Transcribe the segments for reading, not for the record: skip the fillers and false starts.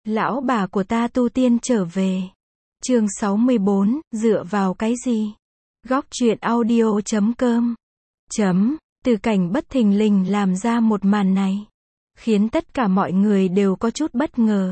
Lão bà của ta tu tiên trở về. Chương 64, dựa vào cái gì? Góc truyện audio.com. Từ Cảnh bất thình lình làm ra một màn này, khiến tất cả mọi người đều có chút bất ngờ.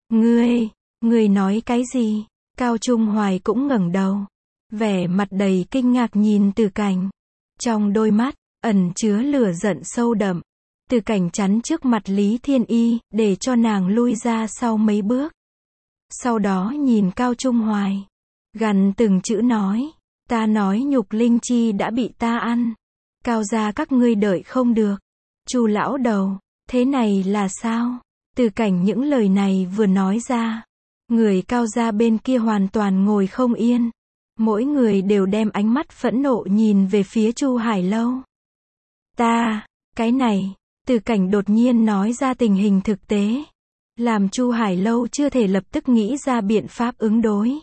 Ngươi nói cái gì? Cao Trung Hoài cũng ngẩng đầu, vẻ mặt đầy kinh ngạc nhìn Từ Cảnh. Trong đôi mắt, ẩn chứa lửa giận sâu đậm. Từ Cảnh chắn trước mặt Lý Thiên Y, để cho nàng lui ra sau mấy bước. Sau đó nhìn Cao Trung Hoài, gằn từng chữ nói, ta nói Nhục Linh Chi đã bị ta ăn. Cao gia các ngươi đợi không được. Chu lão đầu, thế này là sao? Từ Cảnh những lời này vừa nói ra, người Cao gia bên kia hoàn toàn ngồi không yên. Mỗi người đều đem ánh mắt phẫn nộ nhìn về phía Chu Hải Lâu. Cái này, Từ Cảnh đột nhiên nói ra tình hình thực tế, làm Chu Hải Lâu chưa thể lập tức nghĩ ra biện pháp ứng đối.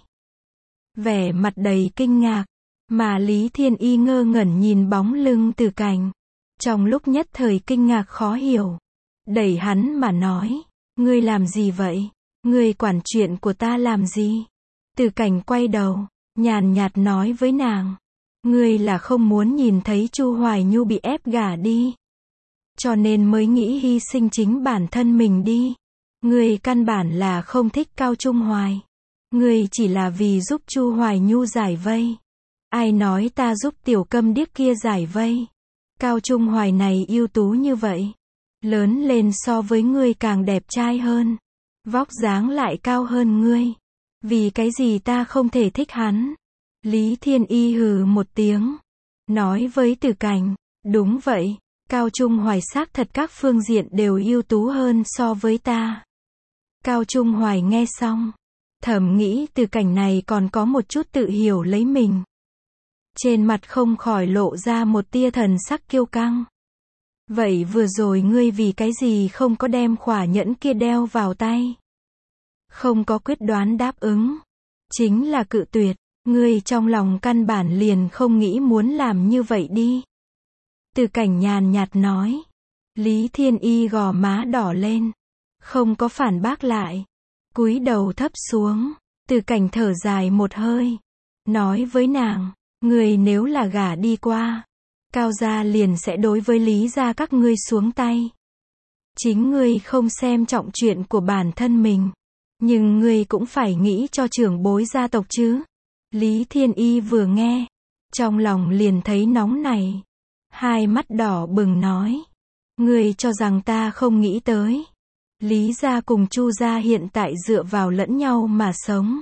Vẻ mặt đầy kinh ngạc, mà Lý Thiên Y ngơ ngẩn nhìn bóng lưng Từ Cảnh. Trong lúc nhất thời kinh ngạc khó hiểu, đẩy hắn mà nói, ngươi làm gì vậy? Ngươi quản chuyện của ta làm gì? Từ Cảnh quay đầu, nhàn nhạt nói với nàng, ngươi là không muốn nhìn thấy Chu Hoài Nhu bị ép gả đi, cho nên mới nghĩ hy sinh chính bản thân mình đi. Ngươi căn bản là không thích Cao Trung Hoài. Ngươi chỉ là vì giúp Chu Hoài Nhu giải vây. Ai nói ta giúp tiểu câm điếc kia giải vây? Cao Trung Hoài này ưu tú như vậy, lớn lên so với ngươi càng đẹp trai hơn, vóc dáng lại cao hơn ngươi. Vì cái gì ta không thể thích hắn? Lý Thiên Y hừ một tiếng, nói với Từ Cảnh, đúng vậy, Cao Trung Hoài xác thật các phương diện đều ưu tú hơn so với ta. Cao Trung Hoài nghe xong, thầm nghĩ Từ Cảnh này còn có một chút tự hiểu lấy mình. Trên mặt không khỏi lộ ra một tia thần sắc kiêu căng. Vậy vừa rồi ngươi vì cái gì không có đem khỏa nhẫn kia đeo vào tay? Không có quyết đoán đáp ứng, chính là cự tuyệt, ngươi trong lòng căn bản liền không nghĩ muốn làm như vậy đi. Từ Cảnh nhàn nhạt nói. Lý Thiên Y gò má đỏ lên, không có phản bác lại, cúi đầu thấp xuống. Từ Cảnh thở dài một hơi, nói với nàng, ngươi nếu là gả đi qua, Cao gia liền sẽ đối với Lý gia các ngươi xuống tay. Chính ngươi không xem trọng chuyện của bản thân mình, nhưng ngươi cũng phải nghĩ cho trưởng bối gia tộc chứ. Lý Thiên Y vừa nghe, trong lòng liền thấy nóng này, hai mắt đỏ bừng nói, ngươi cho rằng ta không nghĩ tới. Lý gia cùng Chu gia hiện tại dựa vào lẫn nhau mà sống.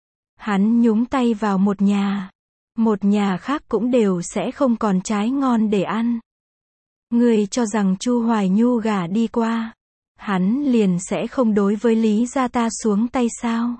Hắn nhúng tay vào một nhà khác cũng đều sẽ không còn trái ngon để ăn. Ngươi cho rằng Chu Hoài Nhu gả đi qua, hắn liền sẽ không đối với Lý gia ta xuống tay sao?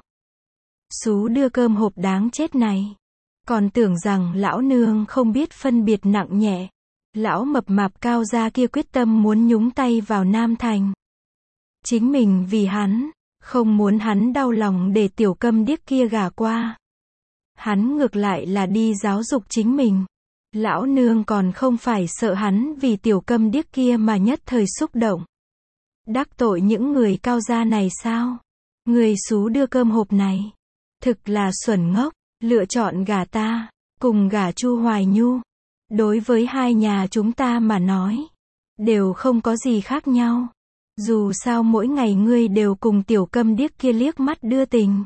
Xú đưa cơm hộp đáng chết này, còn tưởng rằng lão nương không biết phân biệt nặng nhẹ. Lão mập mạp Cao gia kia quyết tâm muốn nhúng tay vào Nam Thành. Chính mình vì hắn, không muốn hắn đau lòng để tiểu câm điếc kia gả qua. Hắn ngược lại là đi giáo dục chính mình. Lão nương còn không phải sợ hắn vì tiểu câm điếc kia mà nhất thời xúc động. Đắc tội những người Cao gia này sao? Người xú đưa cơm hộp này, thực là xuẩn ngốc, lựa chọn gả ta, cùng gả Chu Hoài Nhu. Đối với hai nhà chúng ta mà nói, đều không có gì khác nhau. Dù sao mỗi ngày ngươi đều cùng tiểu câm điếc kia liếc mắt đưa tình.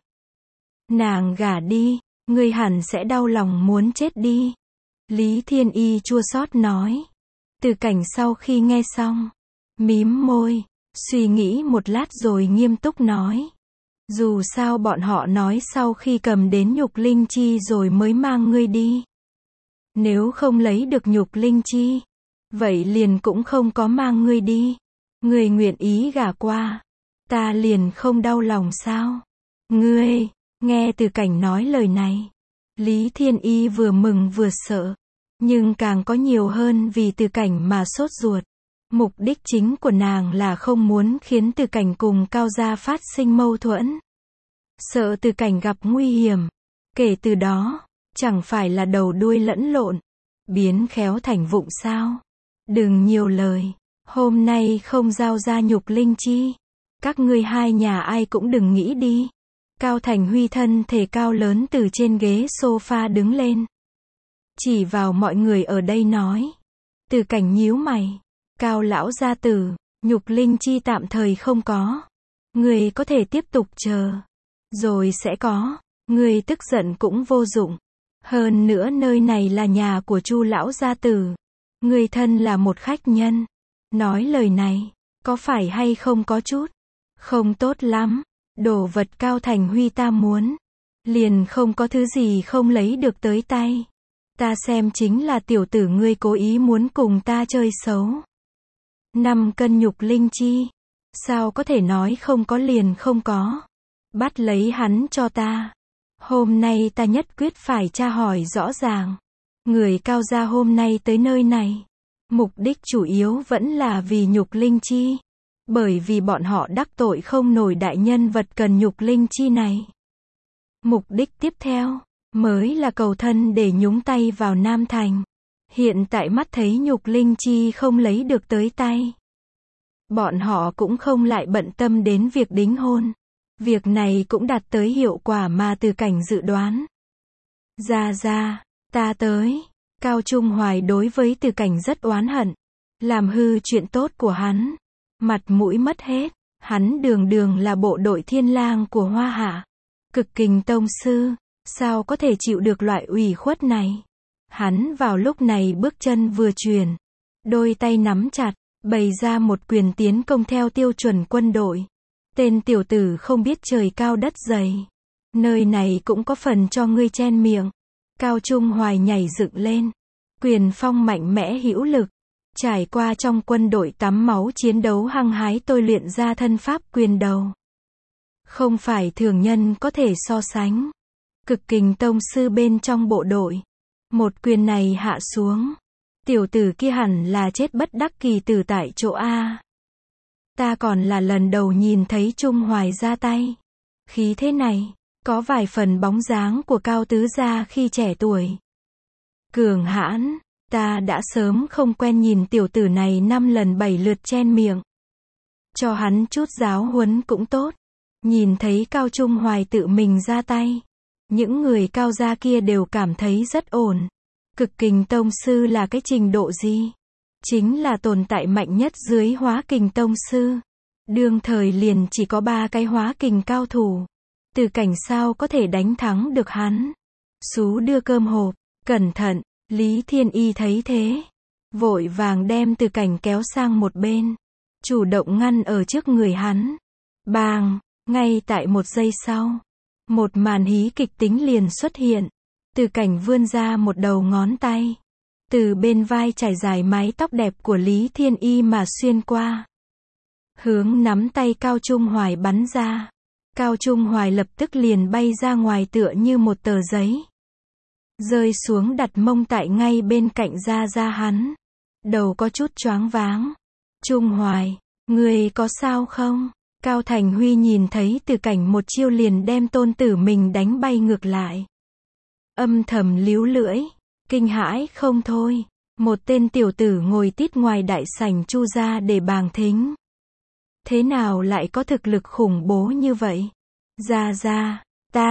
Nàng gả đi, ngươi hẳn sẽ đau lòng muốn chết đi. Lý Thiên Y chua xót nói. Từ Cảnh sau khi nghe xong, mím môi, suy nghĩ một lát rồi nghiêm túc nói. Dù sao bọn họ nói sau khi cầm đến Nhục Linh Chi rồi mới mang ngươi đi. Nếu không lấy được Nhục Linh Chi, vậy liền cũng không có mang ngươi đi. Ngươi nguyện ý gả qua, ta liền không đau lòng sao? Ngươi, nghe Từ Cảnh nói lời này, Lý Thiên Y vừa mừng vừa sợ, nhưng càng có nhiều hơn vì Từ Cảnh mà sốt ruột. Mục đích chính của nàng là không muốn khiến Từ Cảnh cùng Cao gia phát sinh mâu thuẫn. Sợ Từ Cảnh gặp nguy hiểm, kể từ đó, chẳng phải là đầu đuôi lẫn lộn, biến khéo thành vụng sao? Đừng nhiều lời, hôm nay không giao ra Nhục Linh Chi, Các ngươi hai nhà ai cũng đừng nghĩ đi. Cao Thành Huy thân thể cao lớn từ trên ghế sofa đứng lên. Chỉ vào mọi người ở đây nói. Từ Cảnh nhíu mày. Cao lão gia tử, nhục linh chi tạm thời không có. Ngươi có thể tiếp tục chờ. Rồi sẽ có. Ngươi tức giận cũng vô dụng. Hơn nữa nơi này là nhà của Chu lão gia tử. Ngươi thân là một khách nhân. Nói lời này, có phải hay không có chút không tốt lắm. Đồ vật Cao Thành Huy ta muốn, liền không có thứ gì không lấy được tới tay. Ta xem chính là tiểu tử ngươi cố ý muốn cùng ta chơi xấu. 5 cân nhục linh chi. Sao có thể nói không có liền không có. Bắt lấy hắn cho ta. Hôm nay ta nhất quyết phải tra hỏi rõ ràng. Người Cao gia hôm nay tới nơi này. Mục đích chủ yếu vẫn là vì nhục linh chi. Bởi vì bọn họ đắc tội không nổi đại nhân vật cần nhục linh chi này. Mục đích tiếp theo, mới là cầu thân để nhúng tay vào Nam Thành. Hiện tại mắt thấy nhục linh chi không lấy được tới tay. Bọn họ cũng không lại bận tâm đến việc đính hôn. Việc này cũng đạt tới hiệu quả mà Từ Cảnh dự đoán. Ra, ta tới. Cao Trung Hoài đối với Từ Cảnh rất oán hận. Làm hư chuyện tốt của hắn. Mặt mũi mất hết. Hắn đường là bộ đội thiên lang của Hoa Hạ. Cực kình tông sư. Sao có thể chịu được loại ủy khuất này. Hắn vào lúc này bước chân vừa chuyển. Đôi tay nắm chặt. Bày ra một quyền tiến công theo tiêu chuẩn quân đội. Tên tiểu tử không biết trời cao đất dày. Nơi này cũng có phần cho ngươi chen miệng. Cao Trung Hoài nhảy dựng lên. Quyền phong mạnh mẽ hữu lực. Trải qua trong quân đội tắm máu chiến đấu hăng hái tôi luyện ra thân pháp quyền đầu. Không phải thường nhân có thể so sánh. Cực kình tông sư bên trong bộ đội. Một quyền này hạ xuống. Tiểu tử kia hẳn là chết bất đắc kỳ tử tại chỗ A. Ta còn là lần đầu nhìn thấy Trung Hoài ra tay. Khí thế này, có vài phần bóng dáng của Cao tứ gia khi trẻ tuổi. Cường hãn, ta đã sớm không quen nhìn tiểu tử này 5 lần 7 lượt chen miệng. Cho hắn chút giáo huấn cũng tốt. Nhìn thấy Cao Trung Hoài tự mình ra tay. Những người Cao gia kia đều cảm thấy rất ổn. Cực kình tông sư là cái trình độ gì? Chính là tồn tại mạnh nhất dưới hóa kình tông sư. Đương thời liền chỉ có 3 cái hóa kình cao thủ. Từ Cảnh sao có thể đánh thắng được hắn? Sú đưa cơm hộp, cẩn thận, Lý Thiên Y thấy thế. Vội vàng đem Từ Cảnh kéo sang một bên. Chủ động ngăn ở trước người hắn. Bang, ngay tại một giây sau. Một màn hí kịch tính liền xuất hiện. Từ Cảnh vươn ra một đầu ngón tay. Từ bên vai trải dài mái tóc đẹp của Lý Thiên Y mà xuyên qua. Hướng nắm tay Cao Trung Hoài bắn ra. Cao Trung Hoài lập tức liền bay ra ngoài tựa như một tờ giấy. Rơi xuống đặt mông tại ngay bên cạnh da hắn. Đầu có chút choáng váng. Trung Hoài, ngươi có sao không? Cao Thành Huy nhìn thấy Từ Cảnh một chiêu liền đem tôn tử mình đánh bay ngược lại. Âm thầm líu lưỡi. Kinh hãi không thôi. Một tên tiểu tử ngồi tít ngoài đại sảnh Chu gia để bàng thính. Thế nào lại có thực lực khủng bố như vậy? Ra,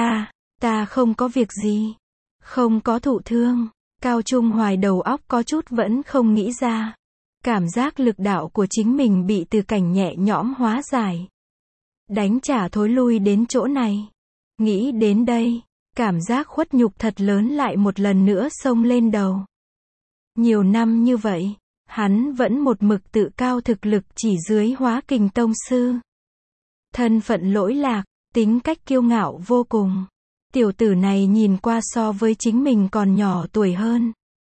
ta không có việc gì. Không có thụ thương. Cao Trung Hoài đầu óc có chút vẫn không nghĩ ra. Cảm giác lực đạo của chính mình bị Từ Cảnh nhẹ nhõm hóa giải. Đánh trả thối lui đến chỗ này. Nghĩ đến đây. Cảm giác khuất nhục thật lớn lại một lần nữa xông lên đầu. Nhiều năm như vậy, hắn vẫn một mực tự cao thực lực chỉ dưới hóa kình tông sư. Thân phận lỗi lạc, tính cách kiêu ngạo vô cùng. Tiểu tử này nhìn qua so với chính mình còn nhỏ tuổi hơn.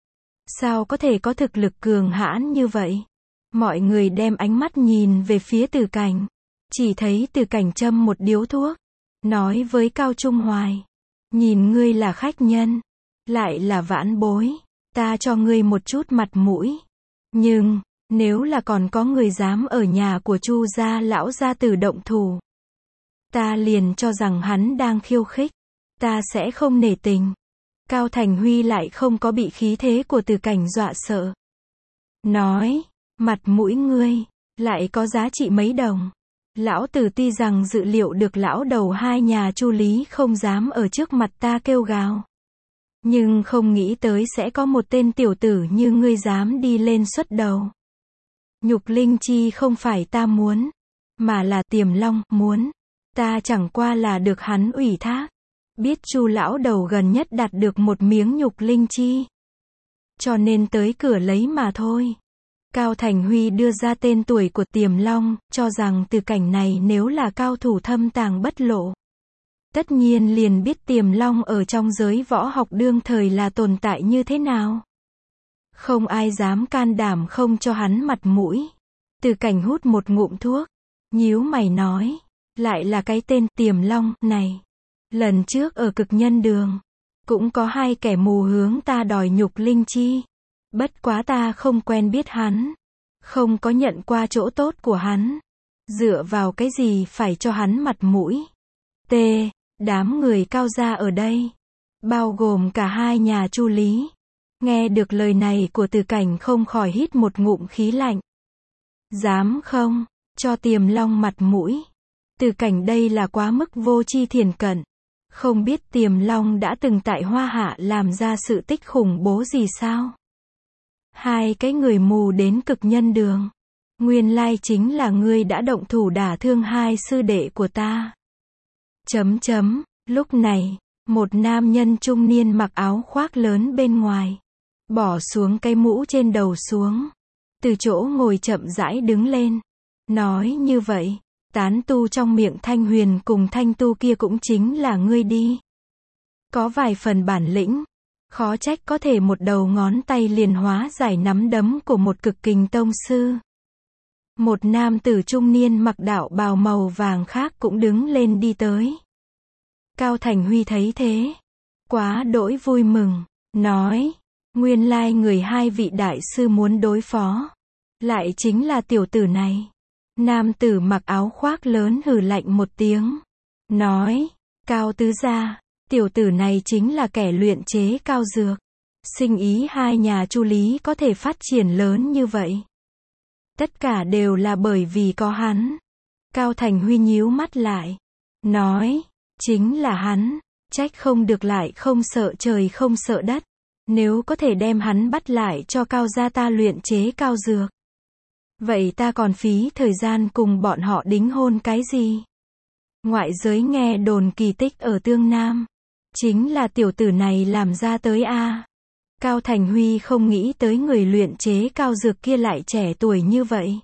Sao có thể có thực lực cường hãn như vậy? Mọi người đem ánh mắt nhìn về phía Từ Cảnh. Chỉ thấy Từ Cảnh châm một điếu thuốc. Nói với Cao Trung Hoài. Nhìn ngươi là khách nhân. Lại là vãn bối. Ta cho ngươi một chút mặt mũi. Nhưng, nếu là còn có người dám ở nhà của Chu gia lão gia tử động thủ. Ta liền cho rằng hắn đang khiêu khích. Ta sẽ không nể tình. Cao Thành Huy lại không có bị khí thế của Từ Cảnh dọa sợ. Nói, mặt mũi ngươi, lại có giá trị mấy đồng. Lão tử tuy rằng dự liệu được lão đầu hai nhà Chu Lý không dám ở trước mặt ta kêu gào. Nhưng không nghĩ tới sẽ có một tên tiểu tử như ngươi dám đi lên xuất đầu. Nhục linh chi không phải ta muốn, mà là Tiềm Long muốn. Ta chẳng qua là được hắn ủy thác. Biết Chu lão đầu gần nhất đạt được một miếng nhục linh chi. Cho nên tới cửa lấy mà thôi. Cao Thành Huy đưa ra tên tuổi của Tiềm Long, cho rằng Từ Cảnh này nếu là cao thủ thâm tàng bất lộ. Tất nhiên liền biết Tiềm Long ở trong giới võ học đương thời là tồn tại như thế nào. Không ai dám can đảm không cho hắn mặt mũi. Từ Cảnh hút một ngụm thuốc, nhíu mày nói, lại là cái tên Tiềm Long này. Lần trước ở Cực Nhân Đường, cũng có hai kẻ mù hướng ta đòi nhục linh chi. Bất quá ta không quen biết hắn, không có nhận qua chỗ tốt của hắn. Dựa vào cái gì phải cho hắn mặt mũi? T. Đám người Cao gia ở đây, bao gồm cả hai nhà Chu Lý. Nghe được lời này của Từ Cảnh không khỏi hít một ngụm khí lạnh. Dám không, cho Tiềm Long mặt mũi. Từ Cảnh đây là quá mức vô tri thiển cận. Không biết Tiềm Long đã từng tại Hoa Hạ làm ra sự tích khủng bố gì sao? Hai cái người mù đến Cực Nhân Đường. Nguyên lai chính là ngươi đã động thủ đả thương hai sư đệ của ta. Lúc này, một nam nhân trung niên mặc áo khoác lớn bên ngoài. Bỏ xuống cái mũ trên đầu xuống. Từ chỗ ngồi chậm rãi đứng lên. Nói như vậy, tán tu trong miệng Thanh Huyền cùng Thanh tu kia cũng chính là ngươi đi. Có vài phần bản lĩnh. Khó trách có thể một đầu ngón tay liền hóa giải nắm đấm của một cực kình tông sư. Một nam tử trung niên mặc đạo bào màu vàng khác cũng đứng lên đi tới. Cao Thành Huy thấy thế, quá đỗi vui mừng, nói, nguyên lai người hai vị đại sư muốn đối phó, lại chính là tiểu tử này. Nam tử mặc áo khoác lớn hừ lạnh một tiếng, nói, Cao tứ gia, tiểu tử này chính là kẻ luyện chế cao dược. Sinh ý hai nhà Chu Lý có thể phát triển lớn như vậy. Tất cả đều là bởi vì có hắn. Cao Thành Huy nhíu mắt lại, nói, chính là hắn, trách không được lại không sợ trời không sợ đất. Nếu có thể đem hắn bắt lại cho Cao gia ta luyện chế cao dược. Vậy ta còn phí thời gian cùng bọn họ đính hôn cái gì? Ngoại giới nghe đồn kỳ tích ở Tương Nam. Chính là tiểu tử này làm ra tới a. Cao Thành Huy không nghĩ tới người luyện chế cao dược kia lại trẻ tuổi như vậy.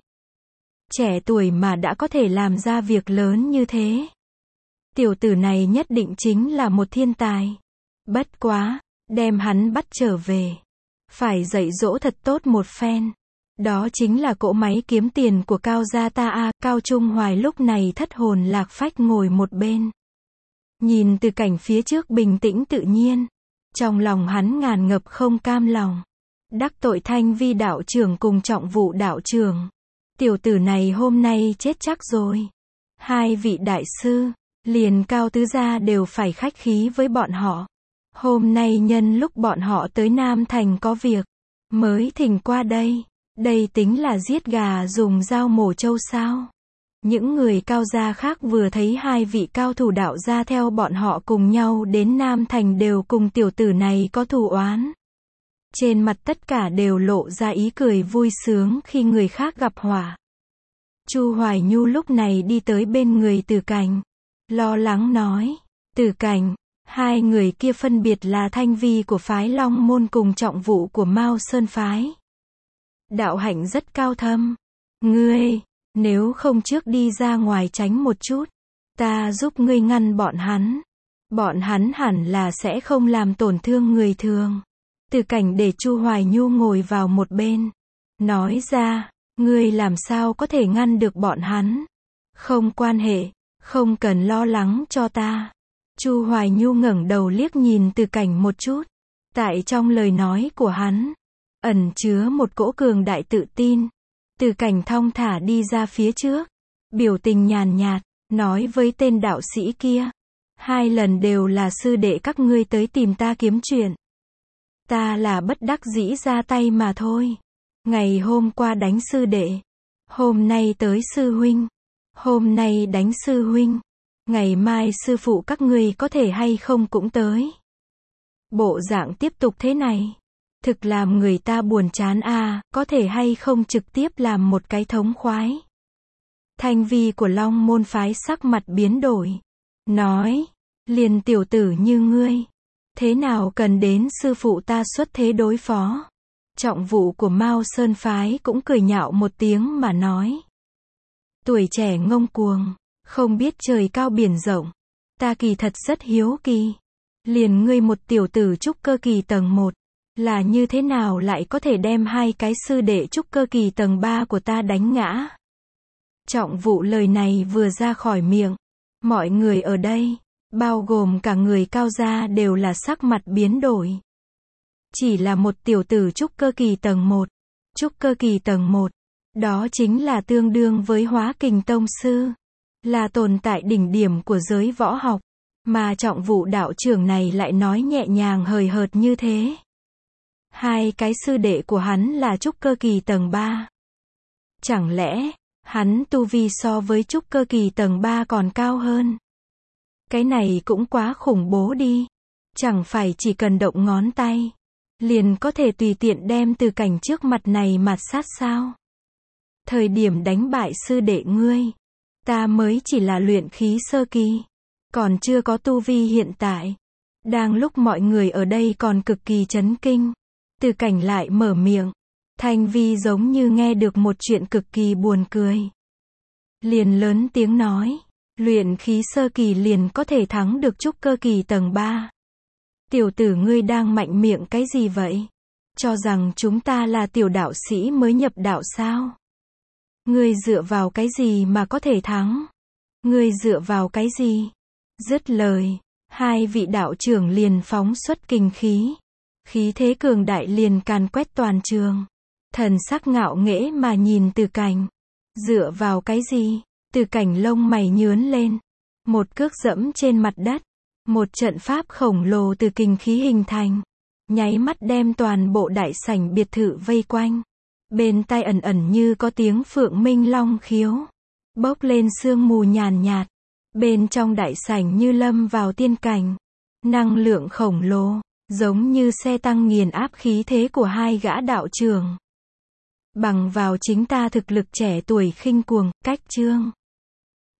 Trẻ tuổi mà đã có thể làm ra việc lớn như thế. Tiểu tử này nhất định chính là một thiên tài. Bất quá, đem hắn bắt trở về. Phải dạy dỗ thật tốt một phen. Đó chính là cỗ máy kiếm tiền của Cao gia ta a. Cao Trung Hoài lúc này thất hồn lạc phách ngồi một bên. Nhìn Từ Cảnh phía trước bình tĩnh tự nhiên. Trong lòng hắn ngàn ngập không cam lòng. Đắc tội Thanh Vi đạo trưởng cùng Trọng Vụ đạo trưởng. Tiểu tử này hôm nay chết chắc rồi. Hai vị đại sư, liền Cao tứ gia đều phải khách khí với bọn họ. Hôm nay nhân lúc bọn họ tới Nam Thành có việc, mới thỉnh qua đây. Đây tính là giết gà dùng dao mổ trâu sao? Những người Cao gia khác vừa thấy hai vị cao thủ đạo gia theo bọn họ cùng nhau đến Nam Thành đều cùng tiểu tử này có thù oán. Trên mặt tất cả đều lộ ra ý cười vui sướng khi người khác gặp họa. Chu Hoài Nhu lúc này đi tới bên người Từ Cảnh, lo lắng nói, Từ Cảnh, hai người kia phân biệt là Thanh Vi của phái Long Môn cùng Trọng Vụ của Mao Sơn phái. Đạo hạnh rất cao thâm. Ngươi, nếu không trước đi ra ngoài tránh một chút, ta giúp ngươi ngăn bọn hắn. Bọn hắn hẳn là sẽ không làm tổn thương người thường. Từ Cảnh để Chu Hoài Nhu ngồi vào một bên, nói ra, ngươi làm sao có thể ngăn được bọn hắn? Không quan hệ, không cần lo lắng cho ta. Chu Hoài Nhu ngẩng đầu liếc nhìn Từ Cảnh một chút. Tại trong lời nói của hắn, ẩn chứa một cỗ cường đại tự tin. Từ Cảnh thong thả đi ra phía trước, biểu tình nhàn nhạt, nói với tên đạo sĩ kia, hai lần đều là sư đệ các ngươi tới tìm ta kiếm chuyện. Ta là bất đắc dĩ ra tay mà thôi. Ngày hôm qua đánh sư đệ, hôm nay tới sư huynh. Hôm nay đánh sư huynh, ngày mai sư phụ các ngươi có thể hay không cũng tới. Bộ dạng tiếp tục thế này, thực làm người ta buồn chán a, có thể hay không trực tiếp làm một cái thống khoái. Thanh vi của Long môn phái sắc mặt biến đổi, nói, liền tiểu tử như ngươi, thế nào cần đến sư phụ ta xuất thế đối phó. Trọng vụ của Mao Sơn phái cũng cười nhạo một tiếng mà nói, tuổi trẻ ngông cuồng, không biết trời cao biển rộng, ta kỳ thật rất hiếu kỳ, liền ngươi một tiểu tử trúc cơ kỳ tầng 1, là như thế nào lại có thể đem hai cái sư đệ trúc cơ kỳ tầng 3 của ta đánh ngã. Trọng vụ lời này vừa ra khỏi miệng, mọi người ở đây, bao gồm cả người Cao gia đều là sắc mặt biến đổi. Chỉ là một tiểu tử trúc cơ kỳ tầng 1, trúc cơ kỳ tầng 1, đó chính là tương đương với Hóa Kình tông sư, là tồn tại đỉnh điểm của giới võ học, mà trọng vụ đạo trưởng này lại nói nhẹ nhàng hời hợt như thế. Hai cái sư đệ của hắn là trúc cơ kỳ tầng 3. Chẳng lẽ, hắn tu vi so với trúc cơ kỳ tầng 3 còn cao hơn? Cái này cũng quá khủng bố đi. Chẳng phải chỉ cần động ngón tay, liền có thể tùy tiện đem Từ Cảnh trước mặt này mạt sát sao? Thời điểm đánh bại sư đệ ngươi, ta mới chỉ là luyện khí sơ kỳ, còn chưa có tu vi hiện tại. Đang lúc mọi người ở đây còn cực kỳ chấn kinh, Từ Cảnh lại mở miệng. Thanh vi giống như nghe được một chuyện cực kỳ buồn cười. Liền lớn tiếng nói, luyện khí sơ kỳ liền có thể thắng được trúc cơ kỳ tầng 3. Tiểu tử ngươi đang mạnh miệng cái gì vậy? Cho rằng chúng ta là tiểu đạo sĩ mới nhập đạo sao? Ngươi dựa vào cái gì mà có thể thắng? Ngươi dựa vào cái gì? Dứt lời, hai vị đạo trưởng liền phóng xuất kinh khí. Khí thế cường đại liền càn quét toàn trường. Thần sắc ngạo nghễ mà nhìn Từ Cảnh. Dựa vào cái gì? Từ Cảnh lông mày nhướn lên. Một cước dẫm trên mặt đất. Một trận pháp khổng lồ từ kinh khí hình thành. Nháy mắt đem toàn bộ đại sảnh biệt thự vây quanh. Bên tai ẩn ẩn như có tiếng phượng minh long khiếu. Bốc lên sương mù nhàn nhạt. Bên trong đại sảnh như lâm vào tiên cảnh. Năng lượng khổng lồ, giống như xe tăng nghiền áp khí thế của hai gã đạo trưởng. Bằng vào chính ta thực lực trẻ tuổi khinh cuồng, cách chương.